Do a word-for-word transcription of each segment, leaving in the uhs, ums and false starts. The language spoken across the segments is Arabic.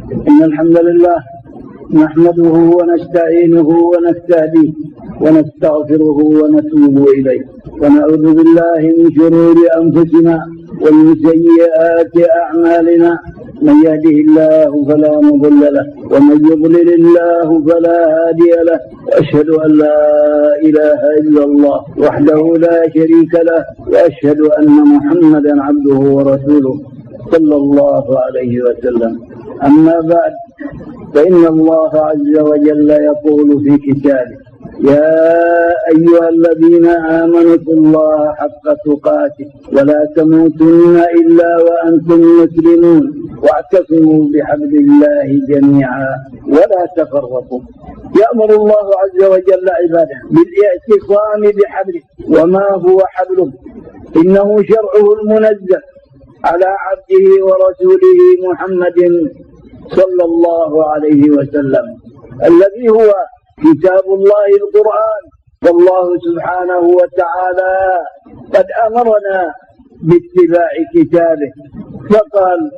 إن الحمد لله نحمده ونستعينه ونستهديه ونستغفره ونتوب إليه ونعوذ بالله من شرور أنفسنا ومن سيئات أعمالنا من يهده الله فلا مضل له ومن يضلل الله فلا هادي له وأشهد أن لا إله إلا الله وحده لا شريك له وأشهد أن محمدا عبده ورسوله صلى الله عليه وسلم. أما بعد، فإن الله عز وجل يقول في كتابه: يا أيها الذين آمنوا اتقوا الله حق تقاته ولا تموتن إلا وأنتم مسلمون واعتصموا بحبل الله جميعا ولا تفرقوا. يأمر الله عز وجل عباده بالاعتصام بحبله. وما هو حبله؟ إنه شرعه المنزل على عبده ورسوله محمد صلى الله عليه وسلم، الذي هو كتاب الله القرآن. والله سبحانه وتعالى قد أمرنا باتباع كتابه فقال: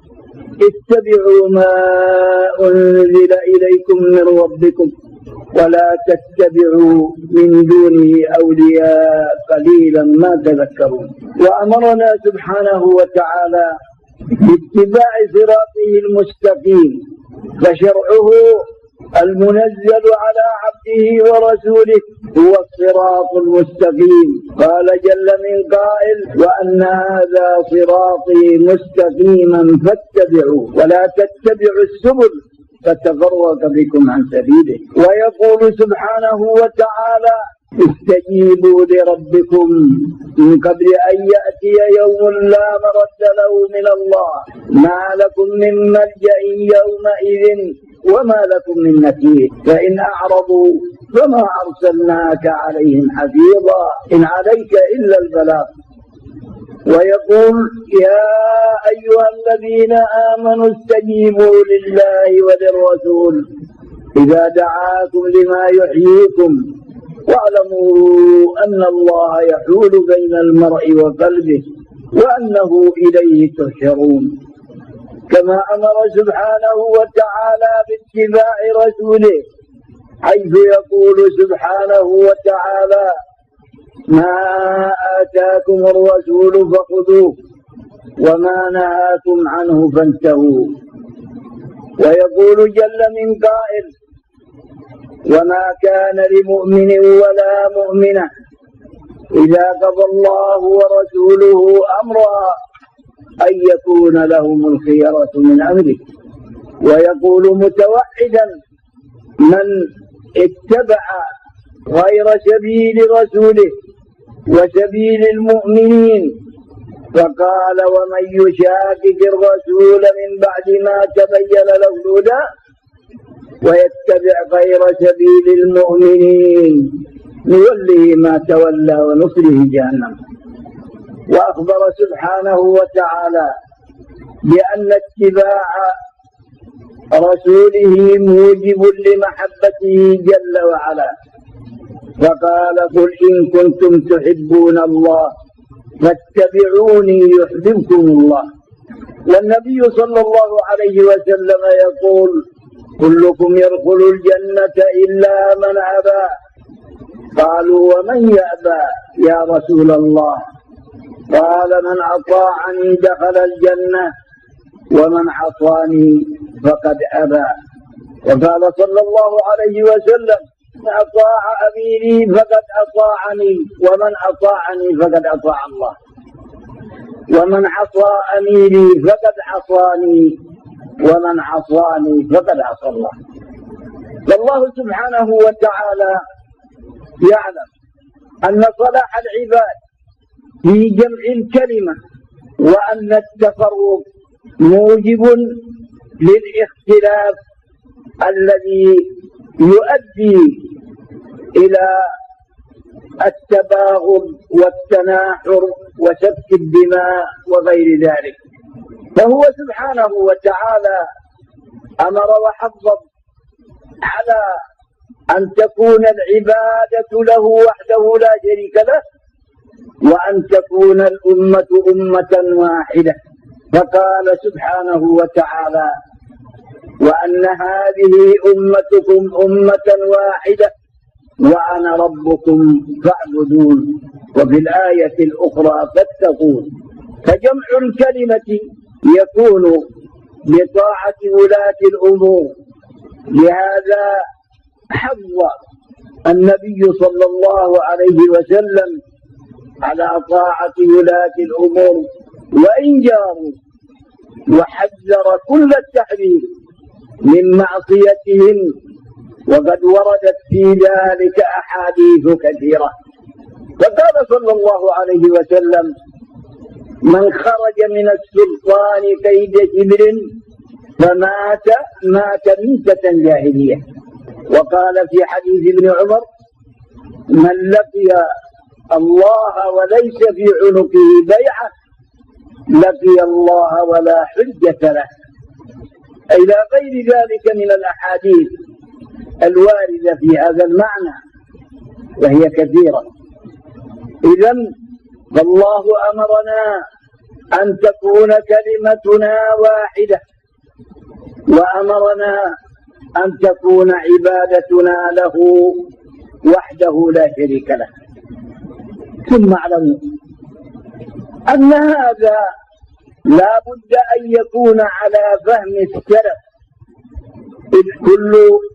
اتبعوا ما أنزل إليكم من ربكم ولا تتبعوا من دونه أولياء قليلا ما تذكرون. وأمرنا سبحانه وتعالى باتباع صراطه المستقيم، فشرعه المنزل على عبده ورسوله هو الصراط المستقيم. قال جل من قائل: وأن هذا صراطي مستقيما فاتبعوه ولا تتبعوا السبل فتفرق بكم عن سبيله. ويقول سبحانه وتعالى: استجيبوا لربكم من قبل أن يأتي يوم لا مرد له من الله ما لكم من ملجأ يومئذ وما لكم من نكير فإن أعرضوا فما أرسلناك عليهم حفيظا إن عليك إلا البلاغ. ويقول: يا أيها الذين آمنوا استجيبوا لله وللرسول إذا دعاكم لما يحييكم واعلموا أن الله يحول بين المرء وقلبه وأنه إليه تحشرون. كما أمر سبحانه وتعالى باتباع رسوله، حيث يقول سبحانه وتعالى: ما آتاكم الرسول فخذوه وما نهاكم عنه فانتهوا. ويقول جل من قائل: وما كان لمؤمن ولا مؤمنة إذا قضى الله ورسوله أمرا أن يكون لهم الخيرة من أمره. ويقول متوعدا من اتبع غير سبيل رسوله وسبيل المؤمنين، فقال: ومن يشاكك الرسول من بعد ما تبين له الهدى ويتبع غير سبيل المؤمنين نوله ما تولى ونصله جهنم. وأخبر سبحانه وتعالى بأن اتباع رسوله موجب لمحبته جل وعلا، فقال: قل إن كنتم تحبون الله فاتبعوني يحببكم الله. والنبي صلى الله عليه وسلم يقول: كلكم يدخل الجنة إلا من أبى. قالوا: ومن يأبى يا رسول الله؟ قال: من أطاعني دخل الجنة ومن عصاني فقد أبى. وقال صلى الله عليه وسلم: من أطاع أميري فقد أطاعني ومن أطاعني فقد أطاع الله ومن عصى أميري فقد عصاني ومن عصاني فقد عصى الله. فالله سبحانه وتعالى يعلم أن صلاح العباد في جمع الكلمة وأن التفرق موجب للاختلاف الذي يؤدي إلى التباغض والتناحر وسفك الدماء وغير ذلك. فهو سبحانه وتعالى أمر وحضر على أن تكون العبادة له وحده لا شريك له، وأن تكون الأمة أمة واحدة. فقال سبحانه وتعالى: وأن هذه أمتكم أمة واحدة وأنا ربكم فاعبدون، وفي الآية الأخرى فاتقون. فجمع الكلمة يكون بطاعة ولاة الأمور. لهذا حظ النبي صلى الله عليه وسلم على طاعة ولاة الأمور وإن جاروا، وحذر كل التحذير من معصيتهم، وقد وردت في ذلك أحاديث كثيرة. فقال صلى الله عليه وسلم: من خرج من السلطان كيد كبر فمات مات ميتة جاهلية. وقال في حديث ابن عمر: من لقي الله وليس في عنقه بيعة لقي الله ولا حجة له. إلى غير ذلك من الأحاديث الواردة في هذا المعنى، وهي كثيرة. إذن فالله أمرنا أن تكون كلمتنا واحدة، وأمرنا أن تكون عبادتنا له وحده لا شريك له. ثم اعلموا أن هذا لا بد أن يكون على فهم السلف، إذ كل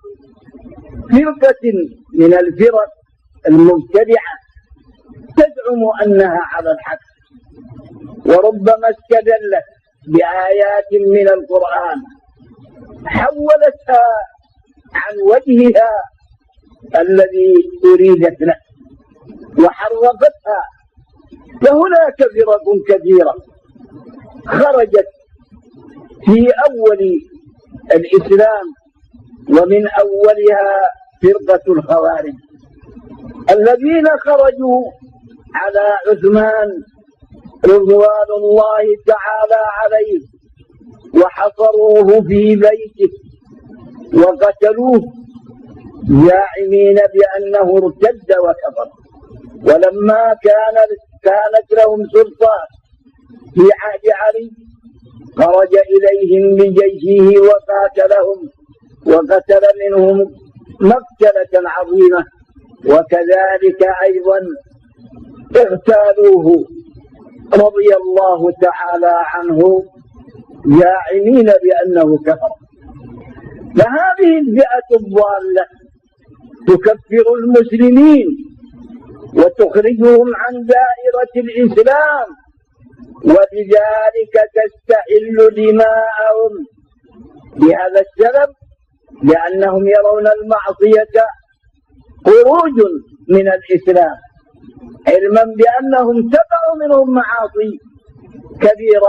فرقة من الفرق المبتدعة تزعم أنها على الحق، وربما استدلت بآيات من القرآن حولتها عن وجهها الذي أريدت له وحرفتها. فهناك فرق كثيرة خرجت في أول الإسلام، ومن أولها فرقة الخوارج الذين خرجوا على عثمان رضوان الله تعالى عليه وحصروه في بيته وقتلوه زاعمين بأنه ارتد وكفر. ولما كان كانت لهم سلطان في عهد علي خرج إليهم بجيشه وقاتلهم وقتل منهم مقتلة عظيمة، وكذلك أيضا اغتالوه رضي الله تعالى عنه زاعمين بأنه كفر. فهذه الفئة الضالة تكفر المسلمين وتخرجهم عن دائرة الإسلام، وبذلك تستحل دماءهم بهذا السبب، لأنهم يرون المعصية خروج من الإسلام، علما بأنهم تقع منهم معاصي كبيرة،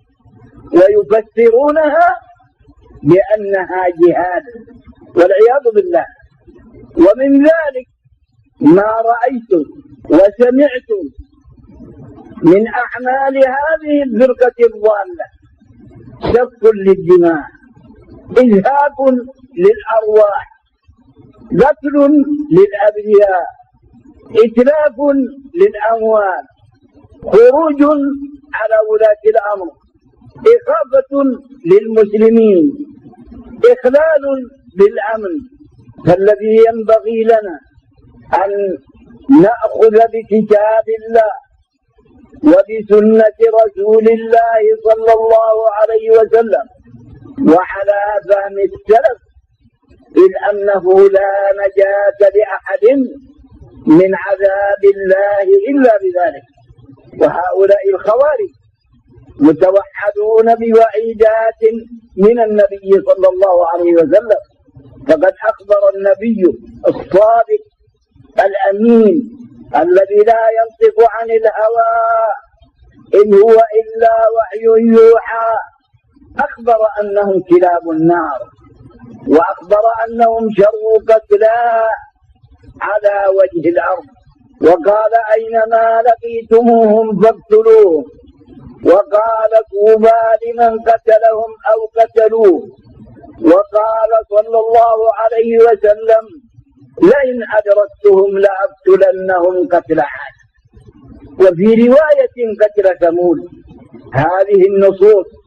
ويفسرونها بأنها جهاد والعياذ بالله. ومن ذلك ما رأيتم وسمعتم من أعمال هذه الفرقة الضالة: سفك للدماء، إزهاق للأرواح، قتل للأبرياء، إتلاف للأموال، خروج على ولاة الأمر، إخافة للمسلمين، إخلال بالأمن. فالذي ينبغي لنا أن نأخذ بكتاب الله وبسنة رسول الله صلى الله عليه وسلم وعلى فهم السلف، إذ أنه لا نجاة لأحد من عذاب الله إلا بذلك. وهؤلاء الخوارج متوحدون بوعيدات من النبي صلى الله عليه وسلم، فقد أخبر النبي الصادق الأمين الذي لا ينطق عن الهوى إن هو إلا وحي يوحى، أخبر أنهم كلاب النار، وأخبر أنهم شر قتلى على وجه الأرض، وقال: أينما لقيتموهم فاقتلوهم، وقال: طوبى لمن قتلهم أو قتلوه، وقال صلى الله عليه وسلم: لئن أدركتهم لأقتلنهم قتل عاد. وفي رواية قتل ثمود. هذه النصوص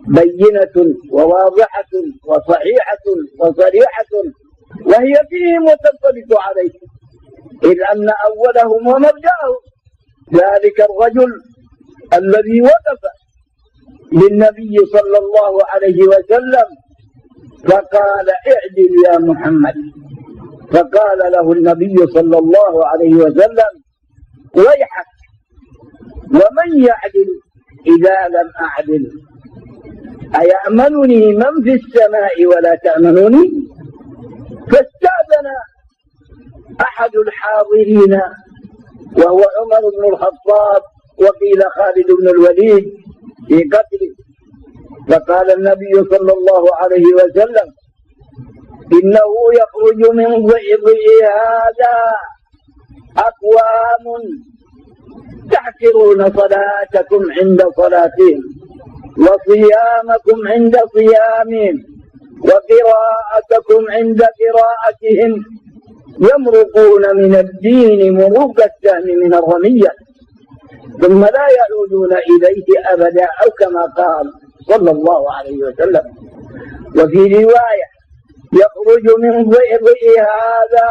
بينة وواضحة وصحيحة وصريحة، وهي فيه متفق عليه، إذ أن أولهم ومبدأهم ذلك الرجل الذي وقف للنبي صلى الله عليه وسلم فقال اعدل يا محمد، فقال له النبي صلى الله عليه وسلم ويحك، ومن يعدل إذا لم أعدل؟ أيأمنني من في السماء ولا تأمنوني؟ فاستأذن أحد الحاضرين وهو عمر بن الخطاب، وقيل خالد بن الوليد في قتله، فقال النبي صلى الله عليه وسلم إنه يخرج من ضئضئ هذا أقوام تحقرون صلاتكم عند صلاتهم وصيامكم عند صيامهم وقراءتكم عند قراءتهم، يمرقون من الدين مروق السهم من الرمية ثم لا يعودون إليه أبدا، أو كما قال صلى الله عليه وسلم. وفي رواية يخرج من ضئضئ هذا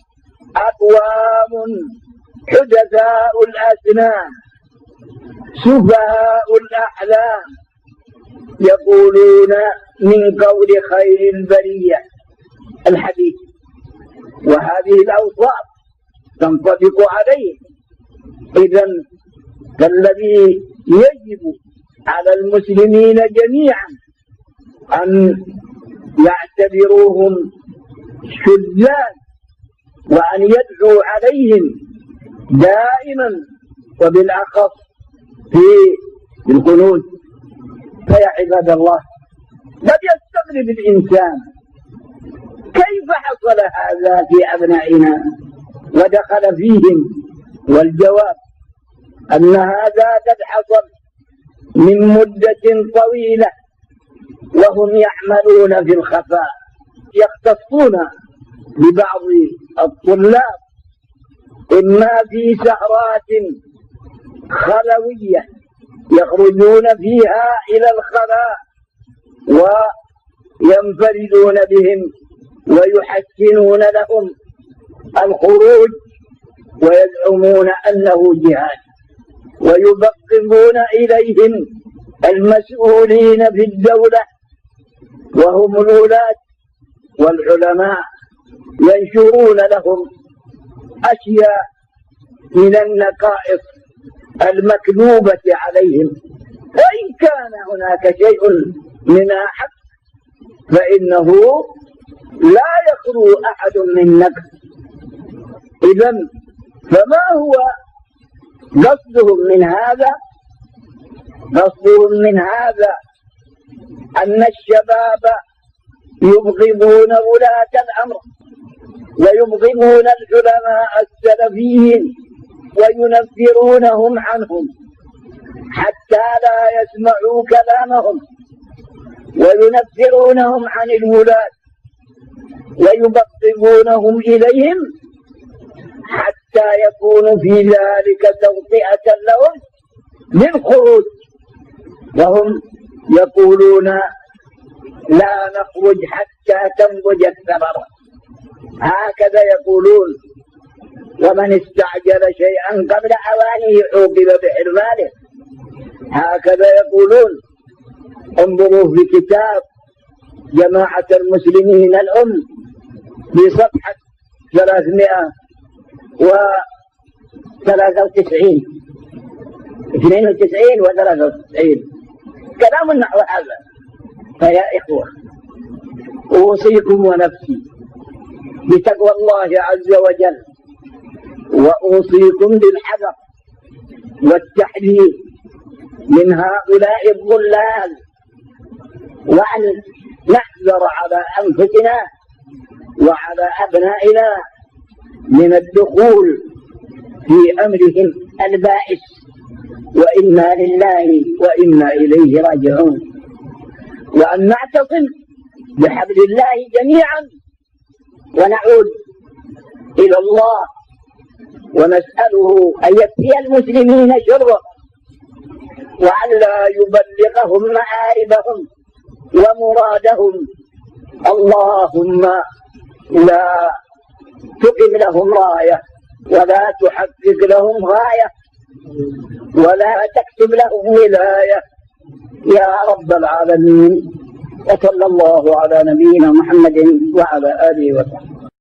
أقوام حدثاء الأسنان سفهاء الأحلام يقولون من قول خير البرية الحديث، وهذه الأوصاف تنطبق عليه. إذن فالذي يجب على المسلمين جميعا أن يعتبروهم شذاذ، وأن يدعوا عليهم دائما وبالأخص في القنوت. فيا عباد الله، قد يستغرب الإنسان كيف حصل هذا في أبنائنا ودخل فيهم، والجواب أن هذا قد حصل من مدة طويلة وهم يعملون في الخفاء، يختصون ببعض الطلاب إما في سهرات خلوية يخرجون فيها إلى الخلاء وينفردون بهم ويحسنون لهم الخروج ويزعمون أنه جهاد، ويبقبون إليهم المسؤولين في الدولة وهم الولاة والعلماء، ينشرون لهم أشياء من النقائص المكذوبة عليهم، وإن كان هناك شيء منها حق فإنه لا يخلو أحد من نقص. إذن فما هو قصدهم من هذا؟ قصدهم من هذا أن الشباب يبغضون ولاة الأمر ويبغضون العلماء السلفيين وينفرونهم عنهم حتى لا يسمعوا كلامهم، وينفرونهم عن الولاة ويبغضونهم إليهم حتى يكون في ذلك توطئة لهم للخروج، وهم يقولون لا نخرج حتى تنضج الثمرة، هكذا يقولون. ومن استعجل شيئا قبل أوانه عوقب بحرمانه، هكذا يقولون. انظروا في كتاب جماعة المسلمين الأم في صفحة ثلاثمائة وثلاثة وتسعين اثنين وتسعين وثلاثة وتسعين كلام نحو هذا. فيا إخوة، أوصيكم ونفسي بتقوى الله عز وجل، وأوصيكم بالحذر والتحذير من هؤلاء الضلال، وأن نحذر على أنفسنا وعلى أبنائنا من الدخول في أمرهم البائس، وإنا لله وإنا إليه راجعون. وأن نعتصم بحبل الله جميعا ونعود إلى الله ونسأله أن يكفي المسلمين شره وأن لا يبلغهم مآربهم ومرادهم. اللهم لا تقم لهم راية ولا تحقق لهم غاية ولا تكتب لهم ولاية يا رب العالمين. وصلى الله على نبينا محمد وعلى آله وصحبه.